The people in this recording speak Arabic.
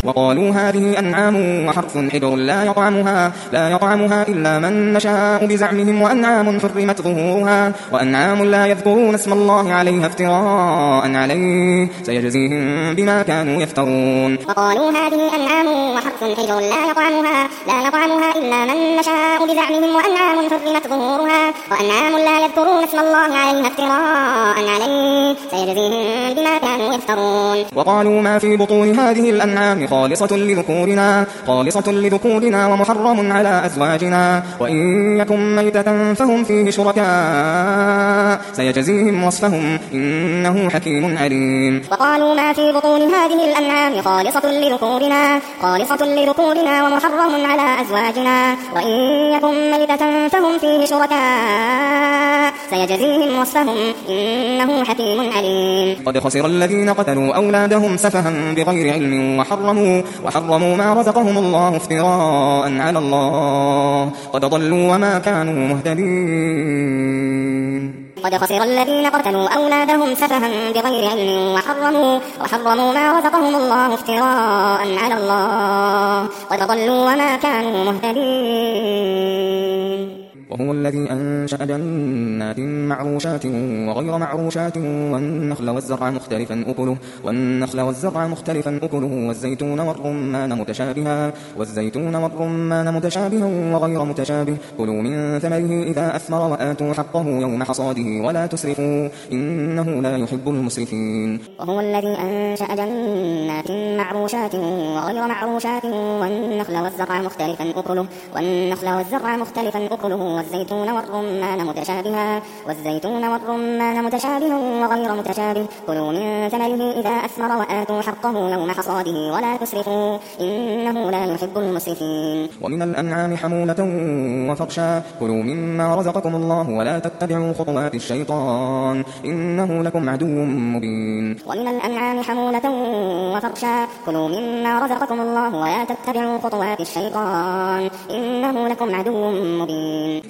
وقالوا هذه أنعام وحرث حجر لا يطعمها إلا من نشاء بزعمهم، وأنعام حرمت ظهورها وأنعام لا يذكرون اسم الله عليها افتراء عليه سيجزيهم بما كانوا يفترون. وقالوا هذه أنعام وحرث حجر لا يطعمها إلا من نشاء بزعمهم، وأنعام حرمت ظهورها وأنعام لا يذكرون اسم الله عليها افتراء عليه سيجزيهم بما كانوا يفترون. وقالوا ما في بطون هذه الأنعام خالصة لذكورنا ومحرم على أزواجنا، وإن يكن ميتة فهم فيه شركاء سيجزيهم وصفهم إنه حكيم عليم. وقالوا ما في بطون هذه الأنعام خالصة لذكورنا ومحرم على أزواجنا، وإن يكن ميتة فهم فيه شركاء سيجزيهم وصفهم إنه حكيم عليم. قد خسر الذين قتلوا أولادهم سفها بغير علم وحرموا ما رزقهم الله افتراء على الله قد ضلوا وما كانوا مهتدين. قد خسر الذين قتلوا أولادهم سفها بغير علم وحرموا ما رزقهم الله افتراء على الله قد ضلوا وما كانوا مهتدين. وهو الذي أنشأ جنات معروشات وغير معروشات والنخل والزرع مختلفا أكله والزيتون والرمان متشابها وغير متشابه كلوا من ثمره إذا أثمر وآتوا حقه يوم حصاده ولا تسرفوا إنه لا يحب المسرفين. وهو الذي أنشأ جنات معروشات وغير معروشات والنخل والزرع مختلفا أكله والزيتون والرمان متشابها وغير متشابه كلوا من ثمره إذا أثمر وآتوا حقه يوم حصاده ولا تسرفوا إنه لا يحب المسرفين. ومن الأنعام حمولة وفرشا كلوا مما رزقكم الله ولا تتبعوا خطوات الشيطان إنه لكم عدو مبين. ومن الأنعام حمولة وفرشا كلوا مما رزقكم الله ولا تتبعوا خطوات الشيطان إنه لكم عدو مبين.